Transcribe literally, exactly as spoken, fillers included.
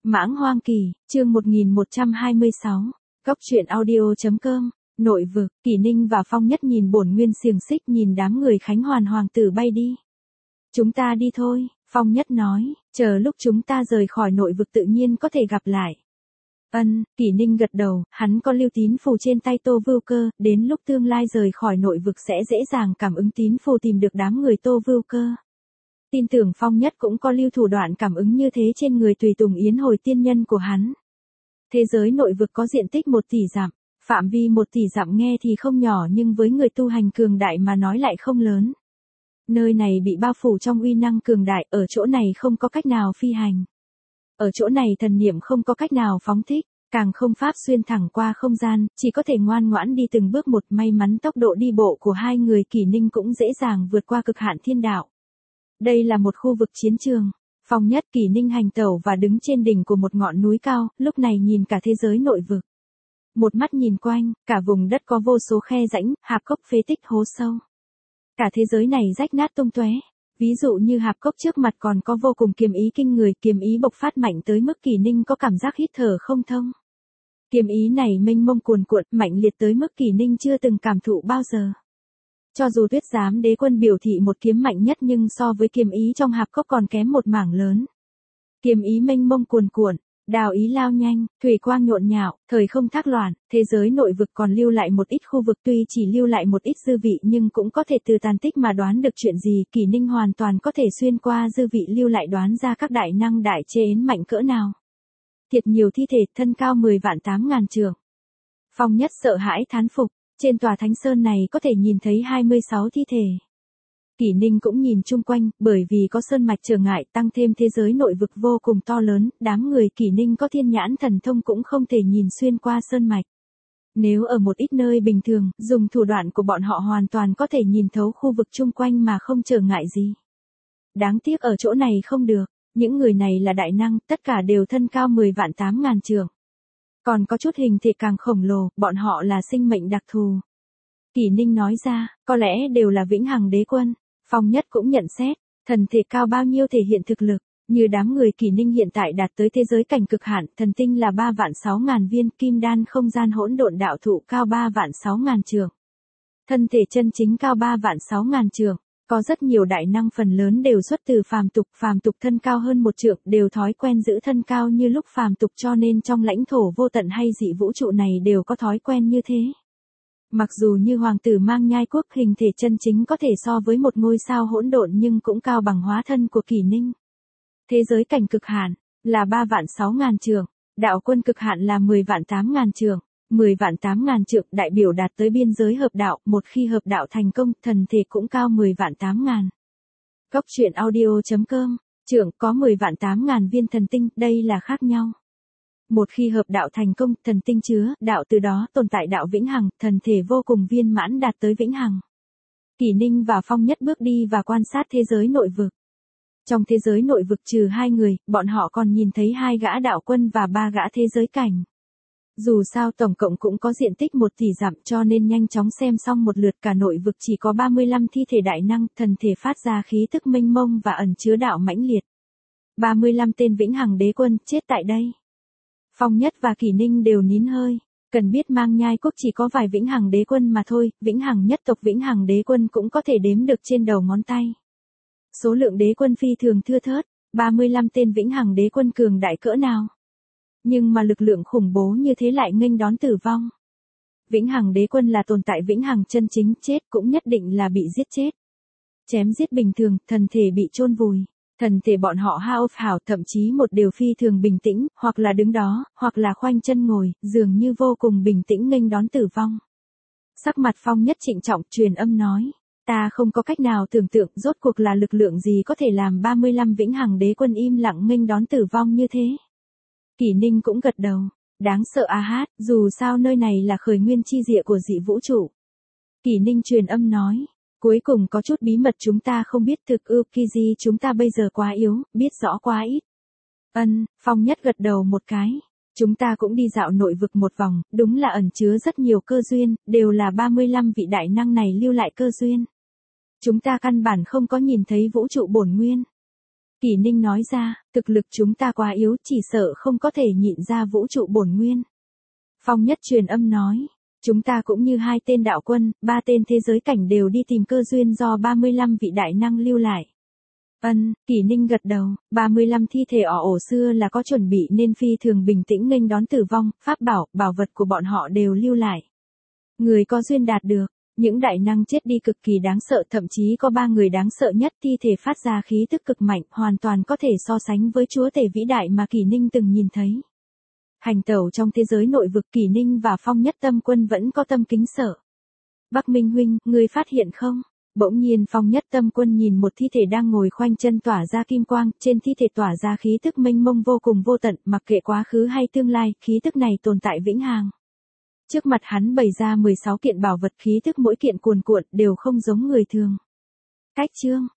Mãng Hoang Kỳ, chương một nghìn một trăm hai mươi sáu, Cốc truyện audio chấm com, nội vực, Kỷ Ninh và Phong Nhất nhìn bổn nguyên xiềng xích nhìn đám người Khánh Hoàn hoàng tử bay đi. Chúng ta đi thôi, Phong Nhất nói, chờ lúc chúng ta rời khỏi nội vực tự nhiên có thể gặp lại. Ân, Kỷ Ninh gật đầu, hắn có lưu tín phù trên tay Tô Vưu Cơ, đến lúc tương lai rời khỏi nội vực sẽ dễ dàng cảm ứng tín phù tìm được đám người Tô Vưu Cơ. Tin tưởng Phong Nhất cũng có lưu thủ đoạn cảm ứng như thế trên người tùy tùng yến hồi tiên nhân của hắn. Thế giới nội vực có diện tích một tỷ dặm, phạm vi một tỷ dặm nghe thì không nhỏ nhưng với người tu hành cường đại mà nói lại không lớn. Nơi này bị bao phủ trong uy năng cường đại, ở chỗ này không có cách nào phi hành. Ở chỗ này thần niệm không có cách nào phóng thích, càng không pháp xuyên thẳng qua không gian, chỉ có thể ngoan ngoãn đi từng bước một. May mắn tốc độ đi bộ của hai người Kỷ Ninh cũng dễ dàng vượt qua cực hạn thiên đạo. Đây là một khu vực chiến trường. Phong Nhất, Kỷ Ninh hành tẩu và đứng trên đỉnh của một ngọn núi cao, lúc này nhìn cả thế giới nội vực. Một mắt nhìn quanh, cả vùng đất có vô số khe rãnh, hạp cốc phế tích hố sâu. Cả thế giới này rách nát tung tóe. Ví dụ như hạp cốc trước mặt còn có vô cùng kiếm ý kinh người, kiếm ý bộc phát mạnh tới mức Kỷ Ninh có cảm giác hít thở không thông. Kiếm ý này mênh mông cuồn cuộn, mạnh liệt tới mức Kỷ Ninh chưa từng cảm thụ bao giờ. Cho dù Tuyết Giám Đế Quân biểu thị một kiếm mạnh nhất nhưng so với kiếm ý trong hạp cốc còn kém một mảng lớn. Kiếm ý mênh mông cuồn cuộn, đào ý lao nhanh, thủy quang nhộn nhạo, thời không thác loạn, thế giới nội vực còn lưu lại một ít khu vực, tuy chỉ lưu lại một ít dư vị nhưng cũng có thể từ tàn tích mà đoán được chuyện gì. Kỷ Ninh hoàn toàn có thể xuyên qua dư vị lưu lại đoán ra các đại năng đại chế yến mạnh cỡ nào. Thiệt nhiều thi thể, thân cao mười vạn tám ngàn trượng. Phong Nhất sợ hãi thán phục, trên tòa Thánh Sơn này có thể nhìn thấy hai mươi sáu thi thể. Kỷ Ninh cũng nhìn chung quanh, bởi vì có sơn mạch trở ngại, tăng thêm thế giới nội vực vô cùng to lớn, đám người Kỷ Ninh có thiên nhãn thần thông cũng không thể nhìn xuyên qua sơn mạch. Nếu ở một ít nơi bình thường, dùng thủ đoạn của bọn họ hoàn toàn có thể nhìn thấu khu vực chung quanh mà không trở ngại gì. Đáng tiếc ở chỗ này không được, những người này là đại năng, tất cả đều thân cao mười vạn tám ngàn trượng. Còn có chút hình thể càng khổng lồ, bọn họ là sinh mệnh đặc thù. Kỷ Ninh nói ra, có lẽ đều là vĩnh hằng đế quân. Phong Nhất cũng nhận xét, thần thể cao bao nhiêu thể hiện thực lực, như đám người Kỷ Ninh hiện tại đạt tới thế giới cảnh cực hạn, thần tinh là ba vạn sáu ngàn viên, kim đan không gian hỗn độn đạo thụ cao ba vạn sáu ngàn trượng. Thân thể chân chính cao ba vạn sáu ngàn trượng, có rất nhiều đại năng phần lớn đều xuất từ phàm tục, phàm tục thân cao hơn một trượng, đều thói quen giữ thân cao như lúc phàm tục cho nên trong lãnh thổ vô tận hay dị vũ trụ này đều có thói quen như thế. Mặc dù như hoàng tử Mang Nhai Quốc hình thể chân chính có thể so với một ngôi sao hỗn độn nhưng cũng cao bằng hóa thân của Kỷ Ninh. Thế giới cảnh cực hạn là ba vạn sáu ngàn trượng, đạo quân cực hạn là mười vạn tám ngàn trượng, mười vạn tám ngàn trượng đại biểu đạt tới biên giới hợp đạo, một khi hợp đạo thành công, thần thể cũng cao mười vạn tám ngàn. Cốc truyện audio chấm com, trượng có mười vạn tám ngàn viên thần tinh, đây là khác nhau. Một khi hợp đạo thành công, thần tinh chứa, đạo từ đó tồn tại đạo vĩnh hằng, thần thể vô cùng viên mãn đạt tới vĩnh hằng. Kỷ Ninh và Phong Nhất bước đi và quan sát thế giới nội vực. Trong thế giới nội vực trừ hai người, bọn họ còn nhìn thấy hai gã đạo quân và ba gã thế giới cảnh. Dù sao tổng cộng cũng có diện tích một tỷ dặm cho nên nhanh chóng xem xong một lượt, cả nội vực chỉ có ba mươi lăm thi thể đại năng, thần thể phát ra khí tức mênh mông và ẩn chứa đạo mãnh liệt. ba mươi lăm tên vĩnh hằng đế quân chết tại đây. Phong Nhất và Kỷ Ninh đều nín hơi, cần biết Mang Nhai Quốc chỉ có vài vĩnh hằng đế quân mà thôi, vĩnh hằng nhất tộc vĩnh hằng đế quân cũng có thể đếm được trên đầu ngón tay. Số lượng đế quân phi thường thưa thớt, ba mươi lăm tên vĩnh hằng đế quân cường đại cỡ nào. Nhưng mà lực lượng khủng bố như thế lại nghênh đón tử vong. Vĩnh hằng đế quân là tồn tại vĩnh hằng chân chính, chết cũng nhất định là bị giết chết. Chém giết bình thường, thần thể bị chôn vùi. Thần thể bọn họ hao hảo, thậm chí một điều phi thường bình tĩnh, hoặc là đứng đó, hoặc là khoanh chân ngồi, dường như vô cùng bình tĩnh nghênh đón tử vong. Sắc mặt Phong Nhất trịnh trọng, truyền âm nói, ta không có cách nào tưởng tượng rốt cuộc là lực lượng gì có thể làm ba mươi lăm vĩnh hằng đế quân im lặng nghênh đón tử vong như thế. Kỷ Ninh cũng gật đầu, đáng sợ a hát, dù sao nơi này là khởi nguyên chi địa của dị vũ trụ. Kỷ Ninh truyền âm nói, cuối cùng có chút bí mật chúng ta không biết, thực ưu Kiji chúng ta bây giờ quá yếu, biết rõ quá ít. Ân, Phong Nhất gật đầu một cái. Chúng ta cũng đi dạo nội vực một vòng, đúng là ẩn chứa rất nhiều cơ duyên, đều là ba mươi lăm vị đại năng này lưu lại cơ duyên. Chúng ta căn bản không có nhìn thấy vũ trụ bổn nguyên. Kỷ Ninh nói ra, thực lực chúng ta quá yếu, chỉ sợ không có thể nhịn ra vũ trụ bổn nguyên. Phong Nhất truyền âm nói, chúng ta cũng như hai tên đạo quân, ba tên thế giới cảnh đều đi tìm cơ duyên do ba mươi lăm vị đại năng lưu lại. Ân, Kỷ Ninh gật đầu, ba mươi lăm thi thể ỏ ổ xưa là có chuẩn bị nên phi thường bình tĩnh nghênh đón tử vong, pháp bảo, bảo vật của bọn họ đều lưu lại. Người có duyên đạt được, những đại năng chết đi cực kỳ đáng sợ, thậm chí có ba người đáng sợ nhất, thi thể phát ra khí tức cực mạnh, hoàn toàn có thể so sánh với chúa tể vĩ đại mà Kỷ Ninh từng nhìn thấy. Hành tẩu trong thế giới nội vực, Kỷ Ninh và Phong Nhất Tâm Quân vẫn có tâm kính sợ. Bắc Minh huynh, ngươi phát hiện không? Bỗng nhiên Phong Nhất Tâm Quân nhìn một thi thể đang ngồi khoanh chân tỏa ra kim quang, trên thi thể tỏa ra khí tức mênh mông vô cùng vô tận, mặc kệ quá khứ hay tương lai, khí tức này tồn tại vĩnh hằng. Trước mặt hắn bày ra mười sáu kiện bảo vật, khí tức mỗi kiện cuồn cuộn, đều không giống người thường. Cách chương